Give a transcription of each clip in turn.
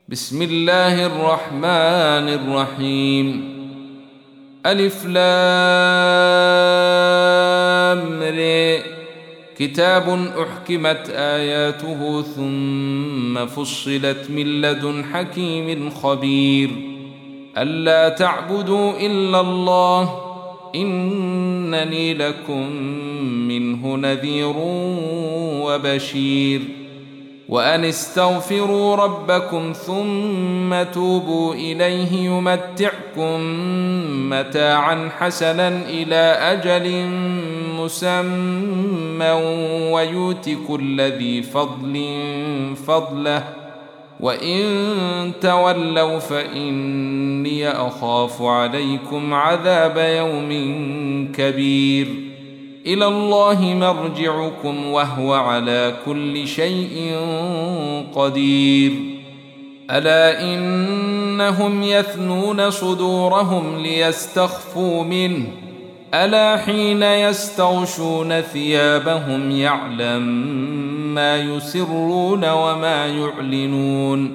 بسم الله الرحمن الرحيم. ألف لام ر. كتاب أحكمت آياته ثم فصلت من لدن حكيم خبير. ألا تعبدوا إلا الله إنني لكم منه نذير وبشير. وأن استغفروا ربكم ثم توبوا إليه يمتعكم متاعا حسنا إلى أجل مسمى ويؤت كل ذي فضل فضله وإن تولوا فإني أخاف عليكم عذاب يوم كبير. إلى الله مرجعكم وهو على كل شيء قدير. ألا إنهم يثنون صدورهم ليستخفوا منه ألا حين يستغشون ثيابهم يعلم ما يسرون وما يعلنون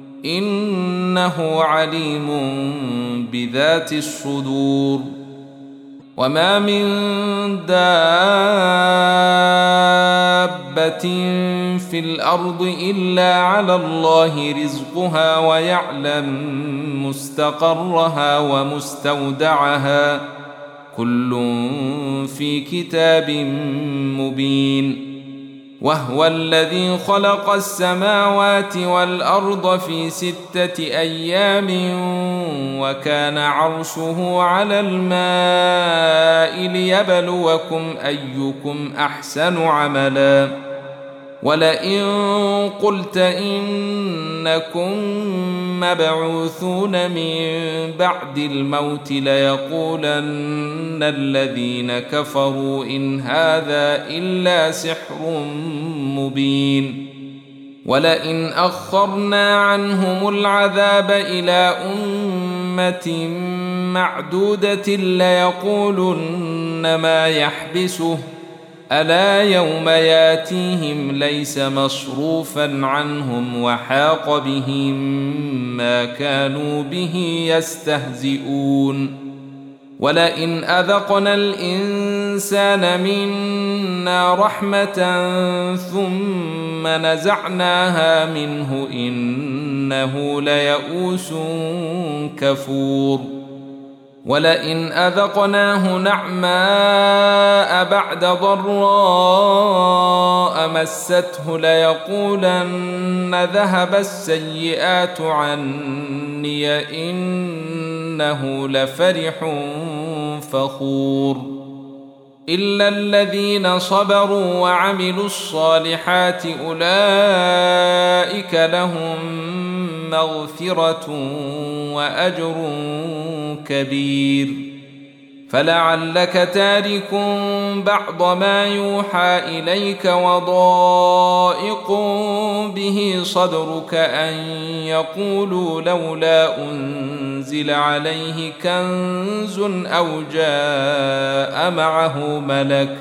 إنه عليم بذات الصدور. وما من دابة في الأرض إلا على الله رزقها ويعلم مستقرها ومستودعها كل في كتاب مبين. وهو الذي خلق السماوات والأرض في 6 أيام وكان عرشه على الماء ليبلوكم أيكم أحسن عملا. ولئن قلت إنكم مبعوثون من بعد الموت ليقولن الذين كفروا إن هذا إلا سحر مبين. ولئن أخرنا عنهم العذاب إلى أمة معدودة ليقولن ما يحبسه ألا يوم ياتيهم ليس مصروفا عنهم وحاق بهم ما كانوا به يستهزئون. ولئن أذقنا الإنسان منا رحمة ثم نزعناها منه إنه ليئوس كفور. ولئن أذقناه نعماء بعد ضراء مسته ليقولن ذهب السيئات عني إنه لفرح فخور. إلا الذين صبروا وعملوا الصالحات أولئك لهم مغفرة وأجر كبير. فلعلك تارك بعض ما يوحى إليك وضائق به صدرك أن يقولوا لولا أنزل عليه كنز أو جاء معه ملك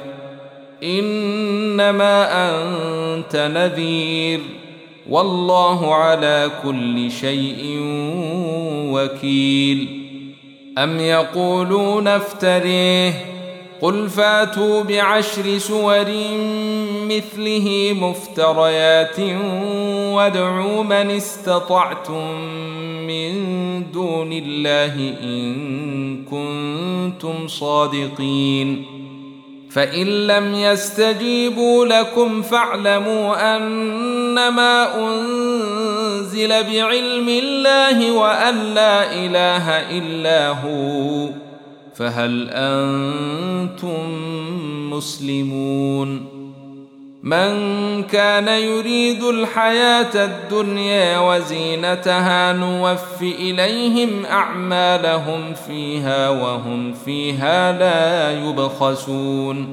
إنما أنت نذير والله على كل شيء وكيل. أم يقولون افتريه قل فاتوا ب10 سور مثله مفتريات وادعوا من استطعتم من دون الله إن كنتم صادقين. فإن لم يستجيبوا لكم فاعلموا أنما أنزل بعلم الله وأن لا إله إلا هو فهل أنتم مسلمون. من كان يريد الحياة الدنيا وزينتها نوف إليهم أعمالهم فيها وهم فيها لا يبخسون.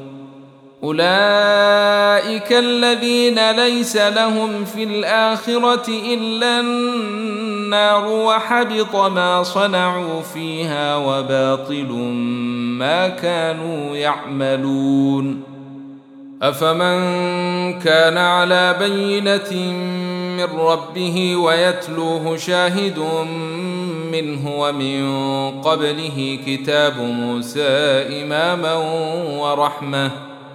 أولئك الذين ليس لهم في الآخرة إلا النار وحبط ما صنعوا فيها وباطل ما كانوا يعملون. أفمن كان على بينة من من ربه ويتلوه شاهد منه ومن قبله كتاب موسى إماما ورحمة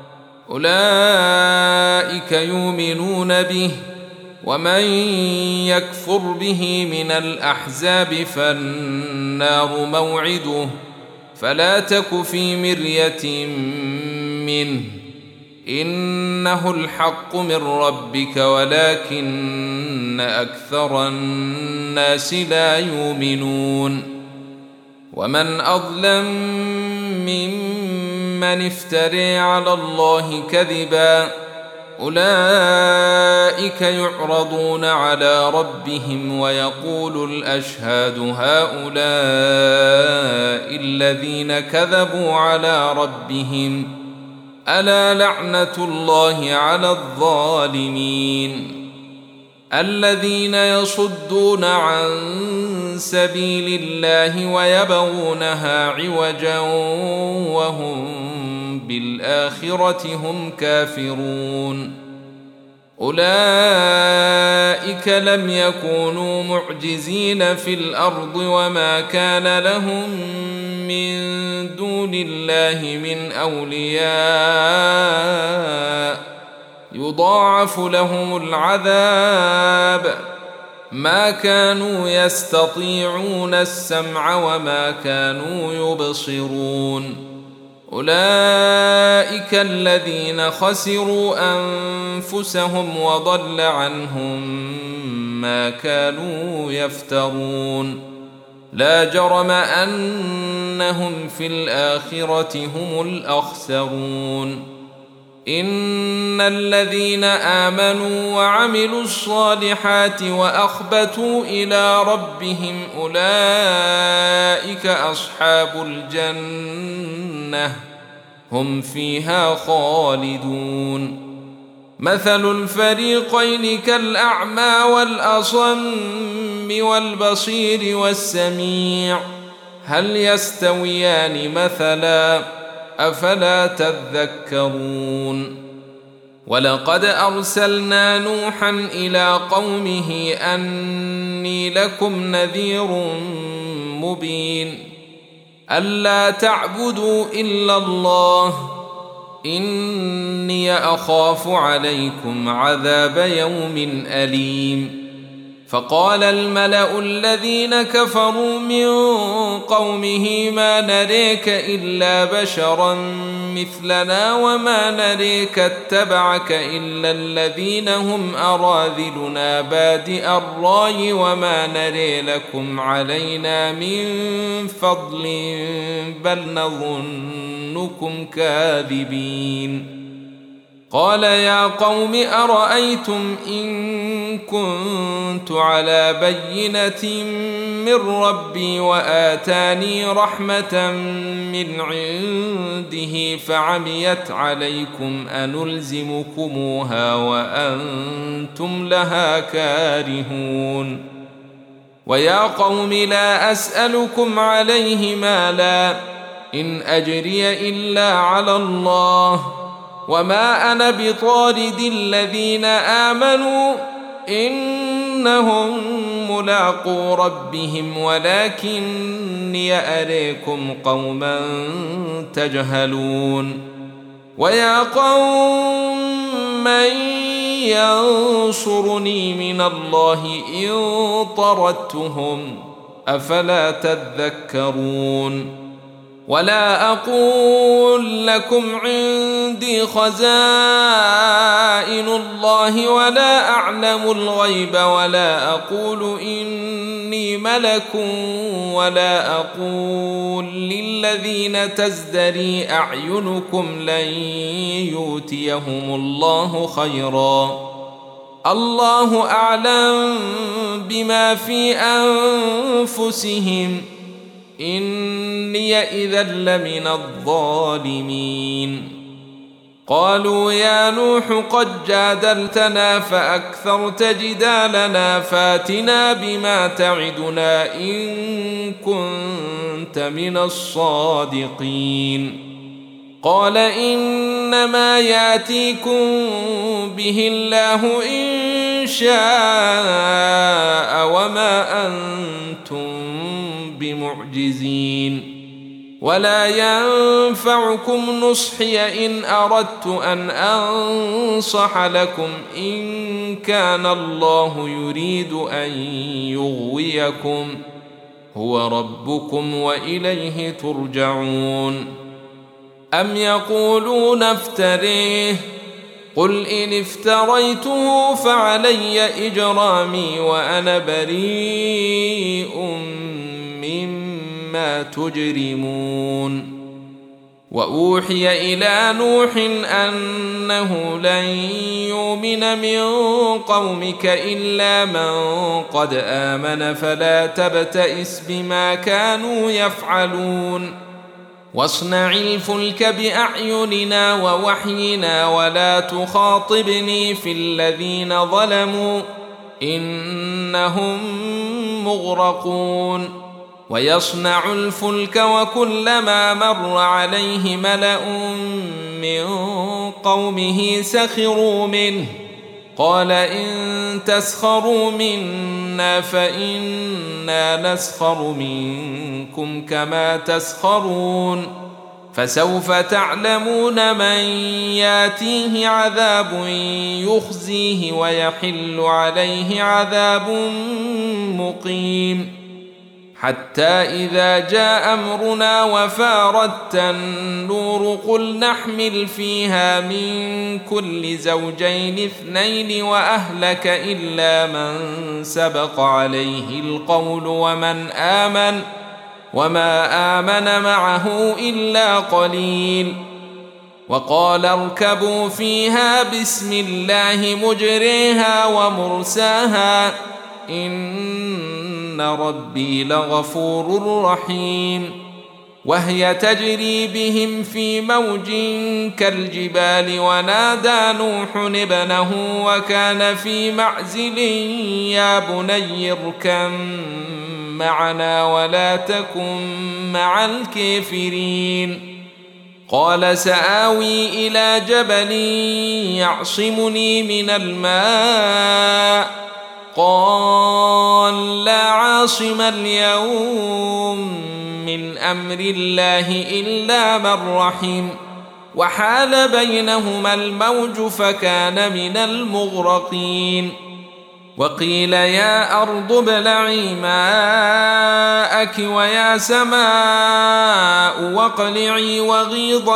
أولئك يؤمنون به ومن يكفر به من الأحزاب فالنار موعده فلا تك في مرية منه إنه الحق من ربك ولكن أكثر الناس لا يؤمنون ومن أظلم ممن افترى على الله كذبا أولئك يعرضون على ربهم ويقول الأشهاد هؤلاء الذين كذبوا على ربهم ألا لعنة الله على الظالمين الذين يصدون عن سبيل الله ويبغونها عوجا وهم بالآخرة هم كافرون أولئك لم يكونوا معجزين في الأرض وما كان لهم من دون الله من أولياء يضاعف لهم العذاب ما كانوا يستطيعون السمع وما كانوا يبصرون أولئك الذين خسروا أنفسهم وضل عنهم ما كانوا يفترون لا جرم أنهم في الآخرة هم الأخسرون إن الذين آمنوا وعملوا الصالحات وأخبتوا إلى ربهم أولئك أصحاب الجنة هم فيها خالدون مثل الفريقين كالأعمى والأصم والبصير والسميع هل يستويان مثلا أفلا تذكرون ولقد أرسلنا نوحا إلى قومه أني لكم نذير مبين ألا تعبدوا إلا الله إني أخاف عليكم عذاب يوم أليم فقال الملأ الذين كفروا من قومه ما نريك إلا بشرا مثلنا وما نريك اتبعك إلا الذين هم أراذلنا بادئ الرأي وما نري لكم علينا من فضل بل نظنكم كاذبين قال يا قوم أرأيتم إن كنت على بينة من ربي وآتاني رحمة من عنده فعميت عليكم أنلزمكموها وأنتم لها كارهون ويا قوم لا أسألكم عليه مالا إن أجري إلا على الله وما أنا بطارد الذين آمنوا إنهم ملاقو ربهم ولكني أريكم قوما تجهلون ويا قوم من ينصرني من الله إن طردتهم أفلا تذكرون ولا أقول لكم عندي خزائن الله ولا أعلم الغيب ولا أقول إني ملك ولا أقول للذين تزدري أعينكم لن يؤتيهم الله خيرا الله أعلم بما في أنفسهم إني إذا لمن الظالمين قالوا يا نوح قد جادلتنا فأكثرت جدالنا فاتنا بما تعدنا إن كنت من الصادقين قال إنما ياتيكم به الله إن شاء وما أنتم بمعجزين ولا ينفعكم نصحي إن أردت أن أنصح لكم إن كان الله يريد أن يغويكم هو ربكم وإليه ترجعون أم يقولون افتريه قل إن افتريته فعلي إجرامي وأنا بريء مما تجرمون وأوحي إلى نوح أنه لن يؤمن من قومك إلا من قد آمن فلا تبتئس بما كانوا يفعلون واصنع الفلك بأعيننا ووحينا ولا تخاطبني في الذين ظلموا إنهم مغرقون ويصنع الفلك وكلما مر عليه ملأ من قومه سخروا منه قال إن تسخروا منا فإنا نسخر منكم كما تسخرون فسوف تعلمون من ياتيه عذاب يخزيه ويحل عليه عذاب مقيم حتى إذا جاء أمرنا وفارت النور قل نحمل فيها من كل زوجين اثنين وأهلك إلا من سبق عليه القول وما آمن معه إلا قليل وقال اركبوا فيها بسم الله مجريها ومرساها إن ربي لغفور رحيم وهي تجري بهم في موج كالجبال ونادى نوح ابنه وكان في معزل يا بني اركب معنا ولا تكن مع الكافرين قال سآوي إلى جبل يعصمني من الماء قال لا عاصم اليوم من أمر الله إلا من رحم وحال بينهما الموج فكان من المغرقين وقيل يا أرض ابلعي ماءك ويا سماء واقلعي وغيض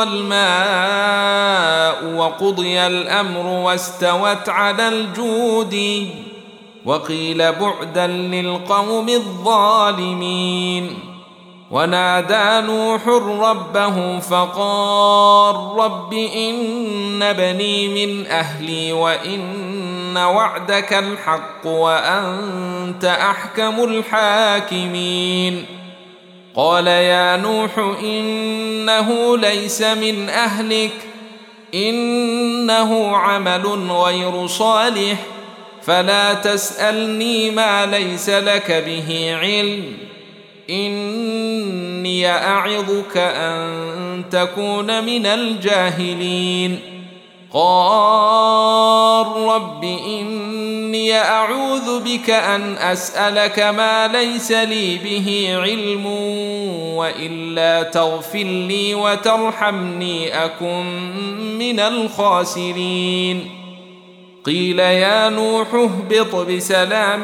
الماء وقضي الأمر واستوت على الجود وقيل بعدا للقوم الظالمين ونادى نوح ربه فقال رب إن بني من أهلي وإن وعدك الحق وأنت أحكم الحاكمين قال يا نوح إنه ليس من أهلك إنه عمل غير صالح فلا تسألني ما ليس لك به علم إني أعظك أن تكون من الجاهلين قال رب إني أعوذ بك أن أسألك ما ليس لي به علم وإلا تغفر لي وترحمني أكن من الخاسرين قيل يا نوح اهبط بسلام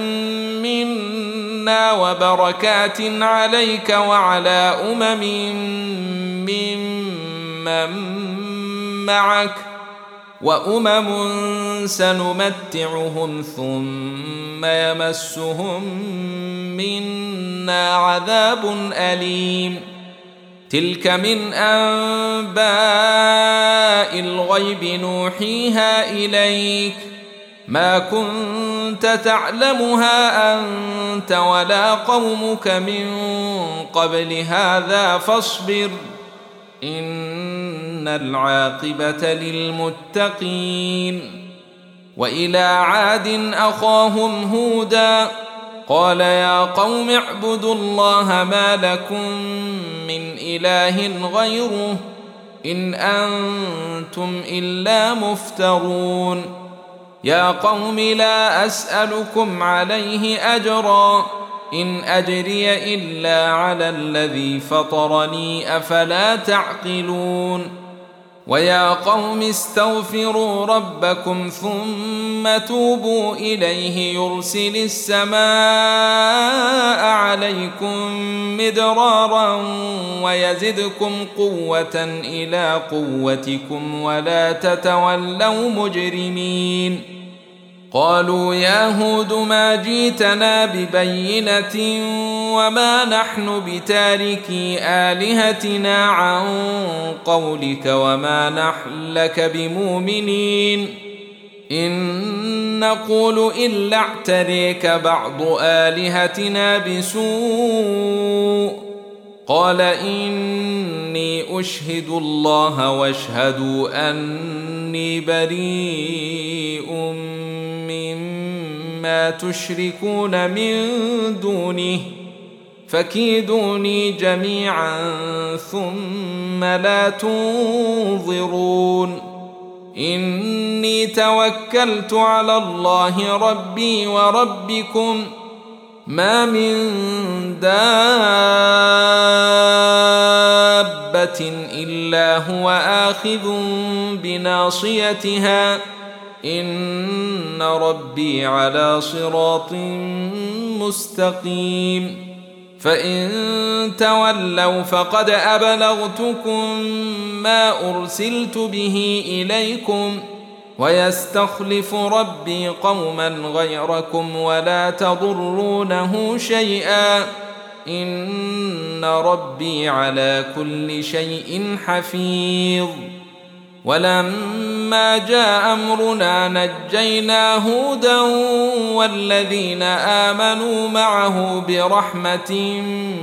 منا وبركات عليك وعلى ممن معك وأمم سنمتعهم ثم يمسهم منا عذاب أليم تلك من أنباء الغيب نوحيها إليك ما كنت تعلمها أنت ولا قومك من قبل هذا فاصبر إن العاقبة للمتقين وإلى عاد أخاهم هودا قال يا قوم اعبدوا الله ما لكم من إله غيره إن أنتم إلا مفترون يا قوم لا أسألكم عليه أجرا إن أجري إلا على الذي فطرني أفلا تعقلون ويا قوم استغفروا ربكم ثم توبوا إليه يرسل السماء عليكم مدرارا ويزدكم قوة إلى قوتكم ولا تتولوا مجرمين قالوا يا هود ما جئتنا ببينة وما نحن بتاركي آلهتنا عن قولك وما نحن لك بمؤمنين إن نقول إلا اعتريك بعض آلهتنا بسوء قال إني أشهد الله واشهدوا أني بريء مما تشركون من دونه فكيدوني جميعا ثم لا تنظرون إني توكلت على الله ربي وربكم ما من دابة إلا هو آخذ بناصيتها إن ربي على صراط مستقيم فإن تولوا فقد أبلغتكم ما أرسلت به إليكم ويستخلف ربي قوما غيركم ولا تضرونه شيئا إن ربي على كل شيء حفيظ ولما جاء أمرنا نجينا هودا والذين آمنوا معه برحمة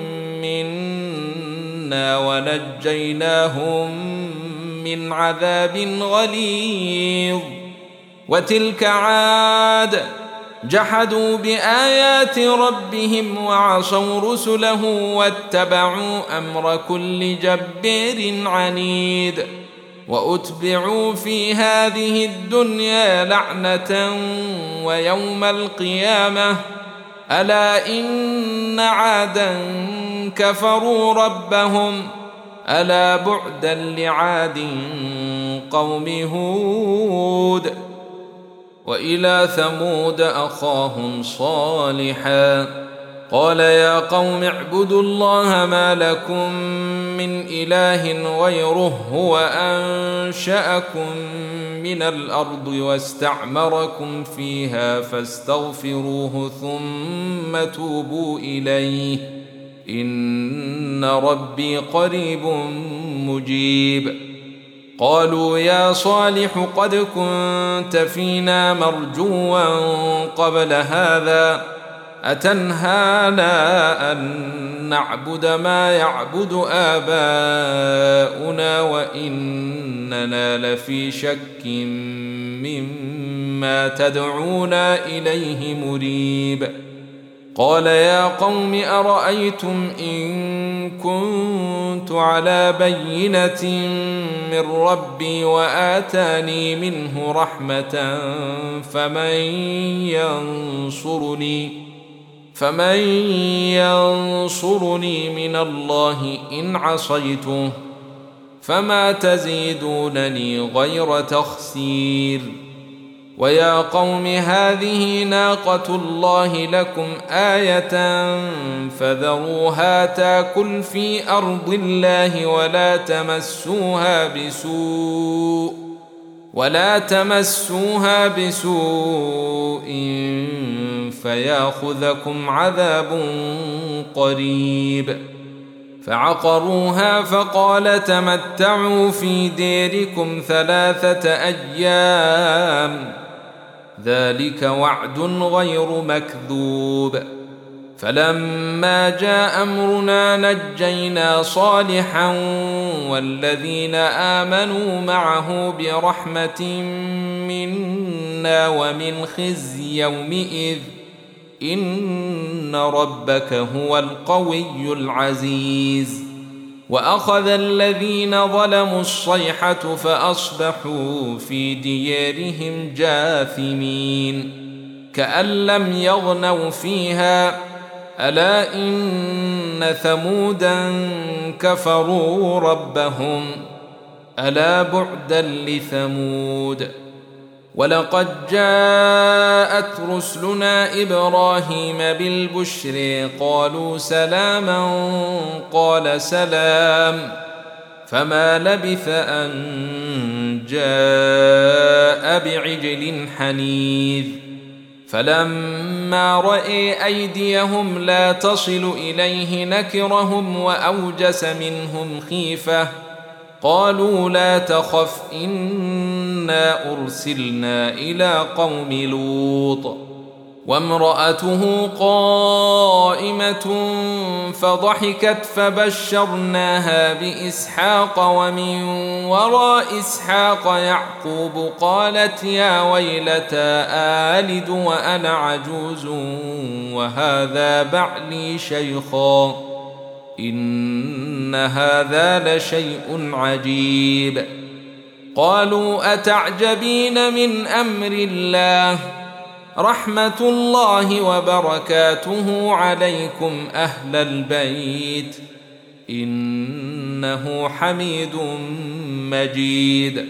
منا ونجيناهم من عذاب غليظ وتلك عاد جحدوا بآيات ربهم وعصوا رسله واتبعوا أمر كل جبار عنيد وأتبعوا في هذه الدنيا لعنة ويوم القيامة ألا إن عادا كفروا ربهم ألا بعدا لعاد قوم هود وإلى ثمود أخاهم صالحا قال يا قوم اعبدوا الله ما لكم من إله غيره هو أنشأكم من الأرض واستعمركم فيها فاستغفروه ثم توبوا إليه إن ربي قريب مجيب قالوا يا صالح قد كنت فينا مرجوا قبل هذا أتنهانا أن نعبد ما يعبد آباؤنا وإننا لفي شك مما تدعونا إليه مريب قال يا قوم أرأيتم إن كنت على بينة من ربي وآتاني منه رحمة فمن ينصرني من الله إن عصيته فما تزيدونني غير تخسير ويا قوم هذه ناقة الله لكم آية فذروها تاكل في أرض الله ولا تمسوها بسوء فياخذكم عذاب قريب فعقروها فقال تمتعوا في ديركم 3 أيام ذلك وعد غير مكذوب فلما جاء أمرنا نجينا صالحا والذين آمنوا معه برحمة منا ومن خزي يومئذ إن ربك هو القوي العزيز وأخذ الذين ظلموا الصيحة فأصبحوا في ديارهم جاثمين كأن لم يغنوا فيها ألا إن ثمودا كفروا ربهم ألا بعدا لثمود ولقد جاءت رسلنا إبراهيم بالبشر قالوا سلاما قال سلام فما لبث أن جاء بعجل حنيذ فلما رأى أيديهم لا تصل إليه نكرهم وأوجس منهم خيفة قالوا لا تخف إنا أرسلنا إلى قوم لوط وامرأته قائمة فضحكت فبشرناها بإسحاق ومن وراء إسحاق يعقوب قالت يا ويلتى آلد وأنا عجوز وهذا بعلي شيخا إن هذا لشيء عجيب قالوا أتعجبين من أمر الله رحمة الله وبركاته عليكم أهل البيت إنه حميد مجيد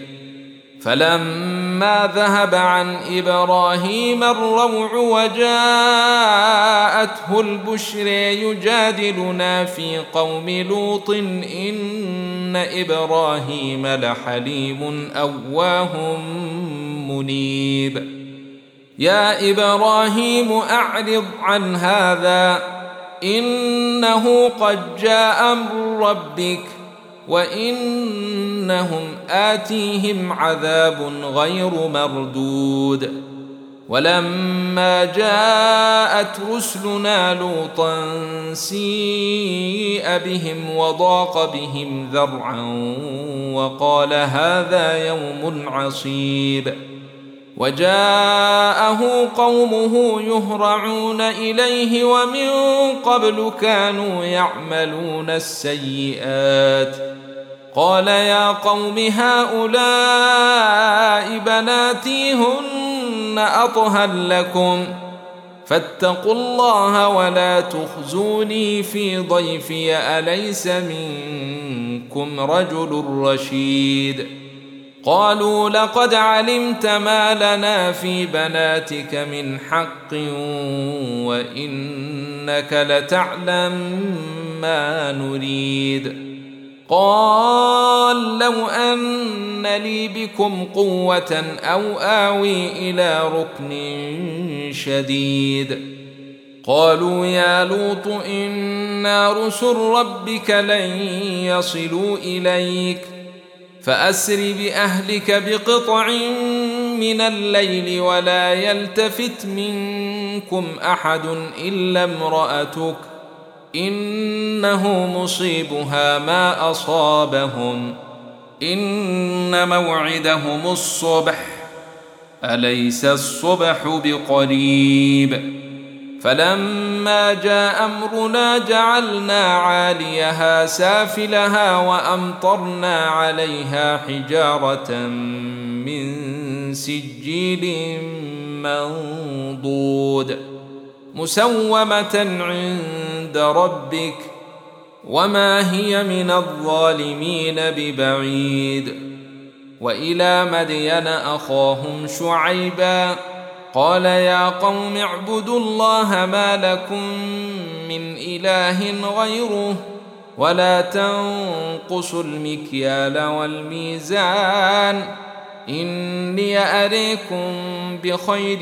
فلما ذهب عن إبراهيم الروع وجاءته البشر يجادلنا في قوم لوط إن إبراهيم لحليم أواه منيب يا إبراهيم أعرض عن هذا إنه قد جاء أمر ربك وإنهم آتيهم عذاب غير مردود ولما جاءت رسلنا لوطا سيء بهم وضاق بهم ذرعا وقال هذا يوم عصيب وجاءه قومه يهرعون إليه ومن قبل كانوا يعملون السيئات قال يا قوم هؤلاء بناتي هن أطهر لكم فاتقوا الله ولا تخزوني في ضيفي أليس منكم رجل رشيد قالوا لقد علمت ما لنا في بناتك من حق وإنك لتعلم ما نريد قال لو أن لي بكم قوة أو آوي إلى ركن شديد قالوا يا لوط إنا رسل ربك لن يصلوا إليك فأسر بأهلك بقطع من الليل ولا يلتفت منكم أحد إلا امرأتك إنه مصيبها ما أصابهم إن موعدهم الصبح أليس الصبح بقريب فلما جاء أمرنا جعلنا عاليها سافلها وأمطرنا عليها حجارة من سجيل منضود مسومة عند ربك وما هي من الظالمين ببعيد وإلى مدين أخاهم شعيبا قال يا قوم اعبدوا الله ما لكم من إله غيره ولا تنقصوا المكيال والميزان إني أريكم بخير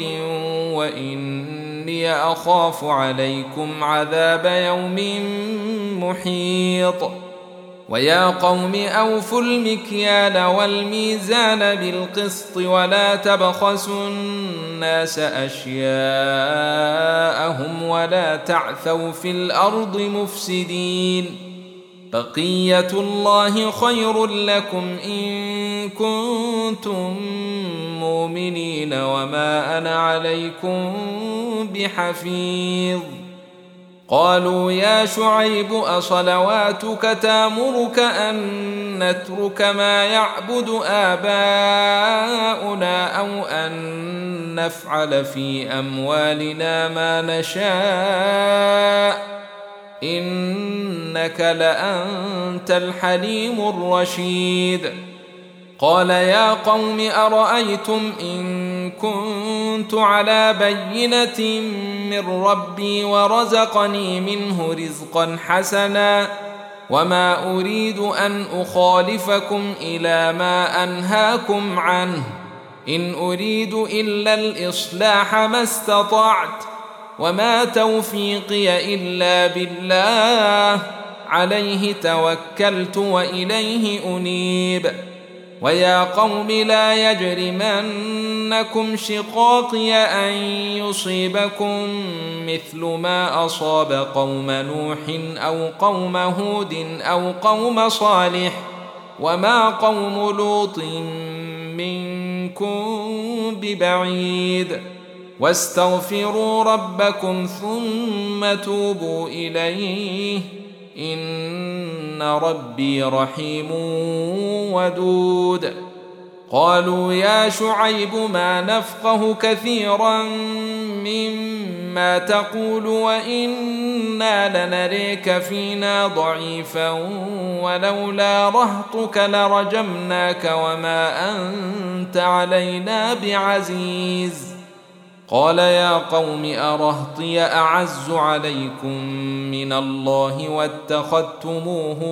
وإني أخاف عليكم عذاب يوم محيط ويا قوم أوفوا المكيال والميزان بالقسط ولا تبخسوا الناس أشياءهم ولا تعثوا في الأرض مفسدين بقية الله خير لكم إن كنتم مؤمنين وما أنا عليكم بحفيظ قالوا يا شعيب أصلواتك تأمرك أن نترك ما يعبد آباؤنا أو أن نفعل في أموالنا ما نشاء إنك لأنت الحليم الرشيد. قال يا قوم أرأيتم إن كنت على بينة من ربي ورزقني منه رزقا حسنا وما أريد أن أخالفكم إلى ما أنهاكم عنه إن أريد إلا الإصلاح ما استطعت وما توفيقي إلا بالله عليه توكلت وإليه أنيب. ويا قوم لا يجرمنكم شقاقي أن يصيبكم مثل ما أصاب قوم نوح أو قوم هود أو قوم صالح وما قوم لوط منكم ببعيد واستغفروا ربكم ثم توبوا إليه إن ربي رحيم ودود. قالوا يا شعيب ما نفقه كثيرا مما تقول وإنا لنريك فينا ضعيفا ولولا رهطك لرجمناك وما أنت علينا بعزيز. قال يا قوم أرهطي أعز عليكم من الله واتخذتموه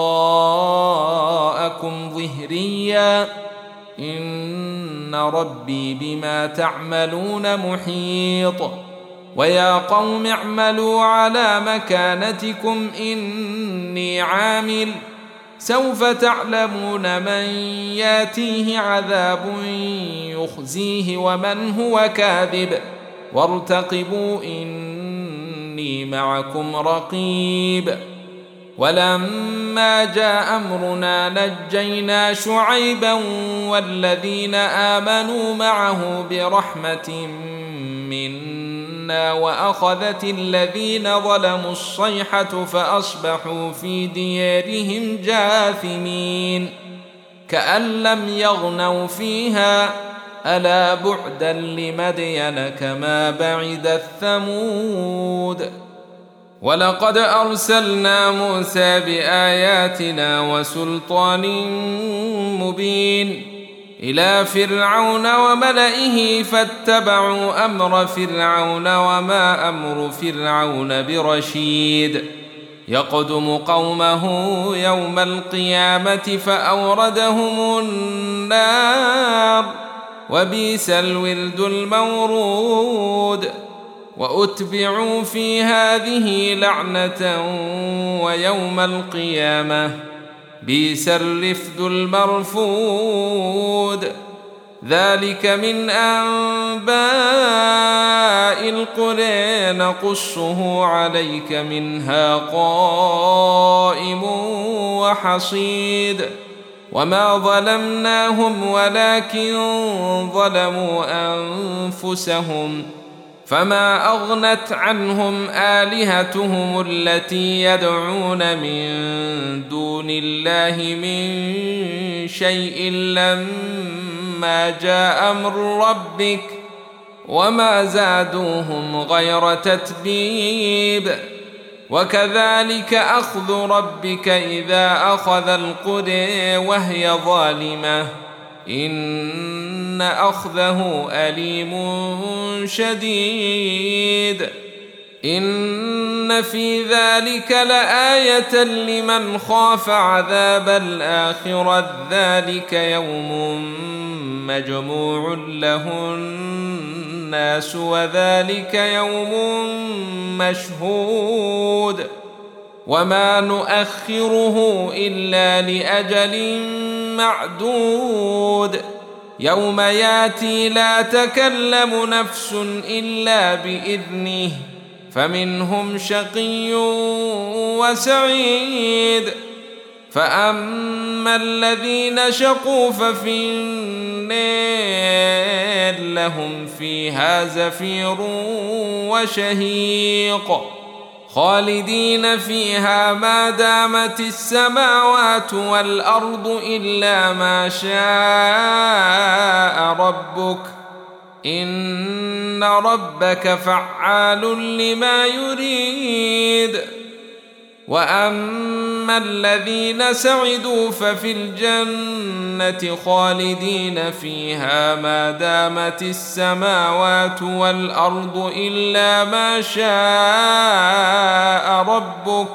وراءكم ظهريا إن ربي بما تعملون محيط. ويا قوم اعملوا على مكانتكم إني عامل سوف تعلمون من ياتيه عذاب يخزيه ومن هو كاذب وارتقبوا إني معكم رقيب. ولما جاء أمرنا نجينا شعيبا والذين آمنوا معه برحمة منا وأخذت الذين ظلموا الصيحة فأصبحوا في ديارهم جاثمين كأن لم يغنوا فيها ألا بعدا لمدين كما بعد الثمود. ولقد أرسلنا موسى بآياتنا وسلطان مبين إلى فرعون وملئه فاتبعوا أمر فرعون وما أمر فرعون برشيد يقدم قومه يوم القيامة فأوردهم النار وبئس الورد المورود. وأتبعوا في هذه لعنة ويوم القيامة بئس الرفد المرفود. ذلك من أنباء القرى نقصه عليك منها قائم وحصيد. وما ظلمناهم ولكن ظلموا أنفسهم فما أغنت عنهم آلهتهم التي يدعون من دون الله من شيء لما جاء أمر ربك وما زادوهم غير تتبيب. وكذلك أخذ ربك إذا أخذ القرى وهي ظالمة إن أخذه أليم شديد. إن في ذلك لآية لمن خاف عذاب الآخرة ذلك يوم مجموع له الناس وذلك يوم مشهود وما نؤخره إلا لأجل معدود. يوم ياتي لا تكلم نفس إلا بإذنه فمنهم شقي وسعيد. فأما الذين شقوا ففي النار لهم فيها زفير وشهيق خالدين فيها ما دامت السماوات والأرض إلا ما شاء ربك إن ربك فعال لما يريد. وأما الذين سعدوا ففي الجنة خالدين فيها ما دامت السماوات والأرض إلا ما شاء ربك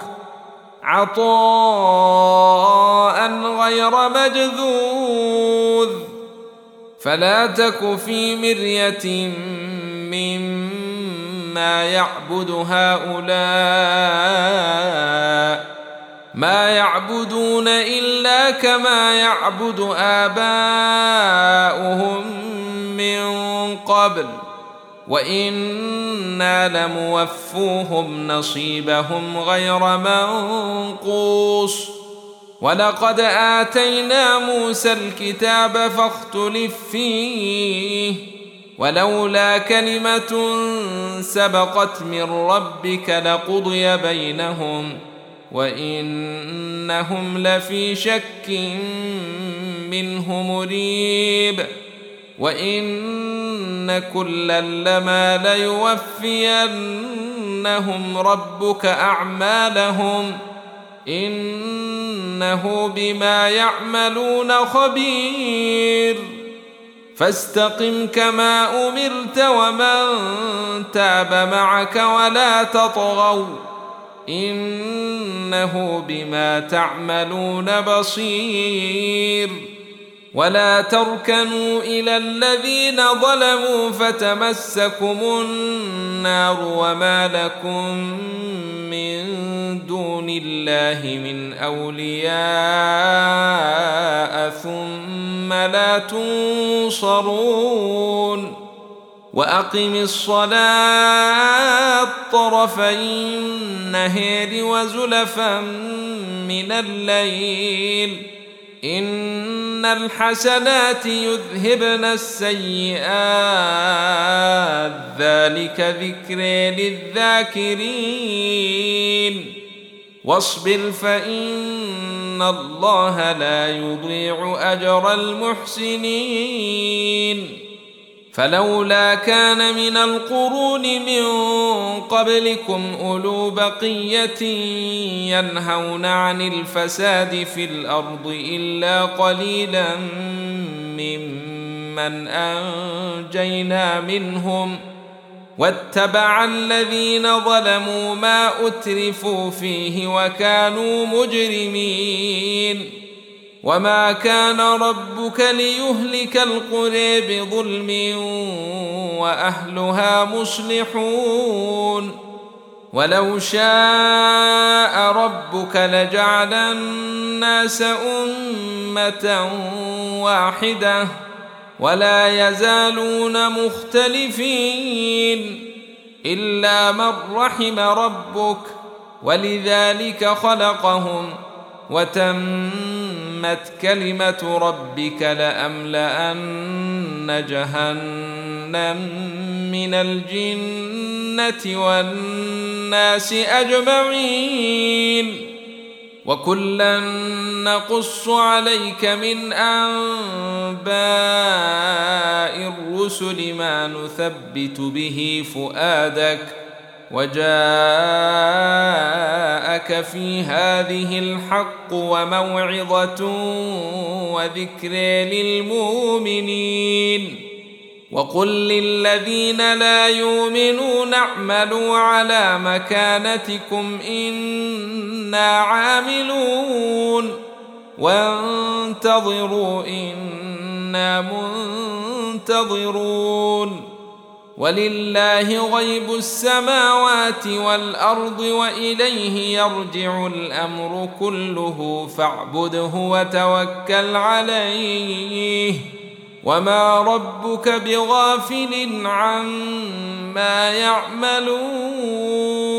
عطاء غير مجذوذ. فلا تك في مرية مما يعبد هؤلاء ما يعبدون إلا كما يعبد آباؤهم من قبل وإنا لموفوهم نصيبهم غير منقوص. ولقد آتينا موسى الكتاب فاختلف فيه ولولا كلمة سبقت من ربك لقضي بينهم وإنهم لفي شك منه مريب. وإن كلا لما ليوفينهم ربك أعمالهم إنه بما يعملون خبير. فاستقم كما أمرت ومن تاب معك ولا تطغوا إنه بما تعملون بصير. ولا تركنوا إلى الذين ظلموا فتمسكم النار وما لكم من دون الله من أولياء ثم لا تنصرون. وأقم الصلاة طرفي النهار وزلفا من الليل إن الحسنات يذهبن السيئات ذلك ذكر للذاكرين. واصبر فإن الله لا يضيع أجر المحسنين. فلولا كان من القرون من قبلكم أولو بقية ينهون عن الفساد في الأرض إلا قليلا ممن أنجينا منهم واتبع الذين ظلموا ما أترفوا فيه وكانوا مجرمين. وما كان ربك ليهلك القرى بظلم وأهلها مصلحون. ولو شاء ربك لجعل الناس أمة واحدة ولا يزالون مختلفين إلا من رحم ربك ولذلك خلقهم وتمت كلمة ربك لأملأن جهنم من الجنة والناس أجمعين. وكلا نقص عليك من أنباء الرسل ما نثبت به فؤادك وجاءك في هذه الحق وموعظة وذكر للمؤمنين. وقل للذين لا يؤمنون اعملوا على مكانتكم إنا عاملون وانتظروا إنا منتظرون. ولله غيب السماوات والأرض وإليه يرجع الأمر كله فاعبده وتوكل عليه وما ربك بغافل عما يعملون.